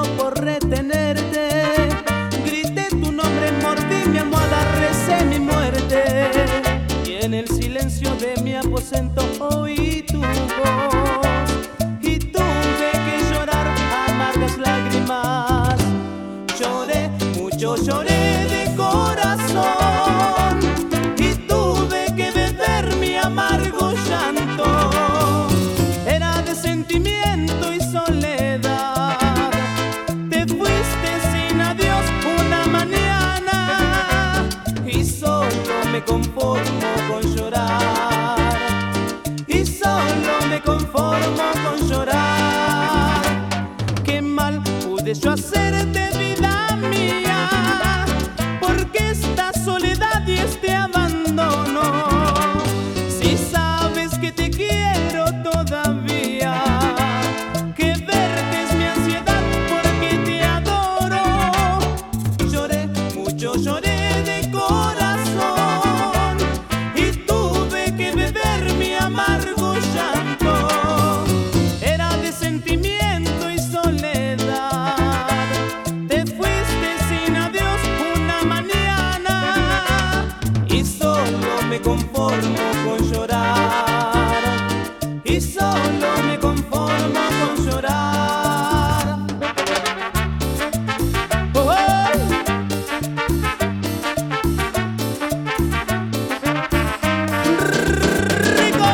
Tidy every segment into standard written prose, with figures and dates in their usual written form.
por retenerte. Grité tu nombre, mordí mi almohada, recé mi muerte. Y en el silencio de mi aposento oí tu voz y tuve que llorar amargas lágrimas. Lloré, mucho lloré de corazón y tuve que beber mi amargo llanto. Era de sentimiento y soledad. Te fuiste sin adiós una mañana y solo me conformo con llorar. Y solo me conformo con llorar. Qué mal pude yo hacerte, vida mía, porque esta soledad y este abandono. Si sabes que te quiero todavía, que verte es mi ansiedad porque te adoro. Lloré, mucho lloré de corazón y tuve que beber mi amargo llanto. Era de sentimiento y soledad. Te fuiste sin adiós una mañana y solo me conformo con llorar. Y solo me conformo con llorar. Oh, oh. Rico.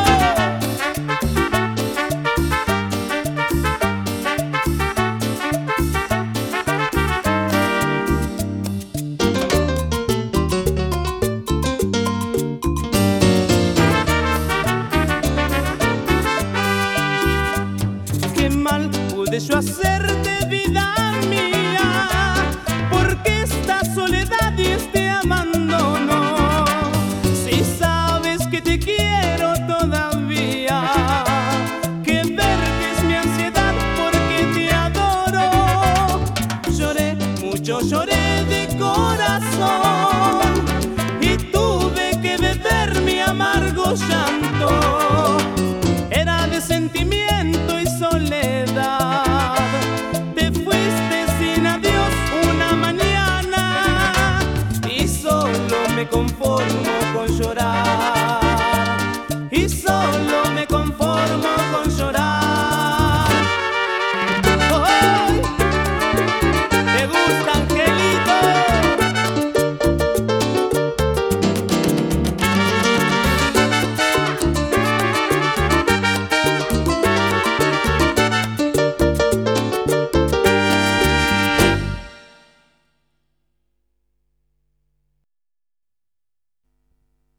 Qué mal pude yo hacerte, vida mía, porque esta soledad y este abandono. Si sabes que te quiero todavía, que verte es mi ansiedad porque te adoro. Lloré, mucho lloré de corazón y tuve que beber mi amargo llanto. Era de sentimiento y soledad.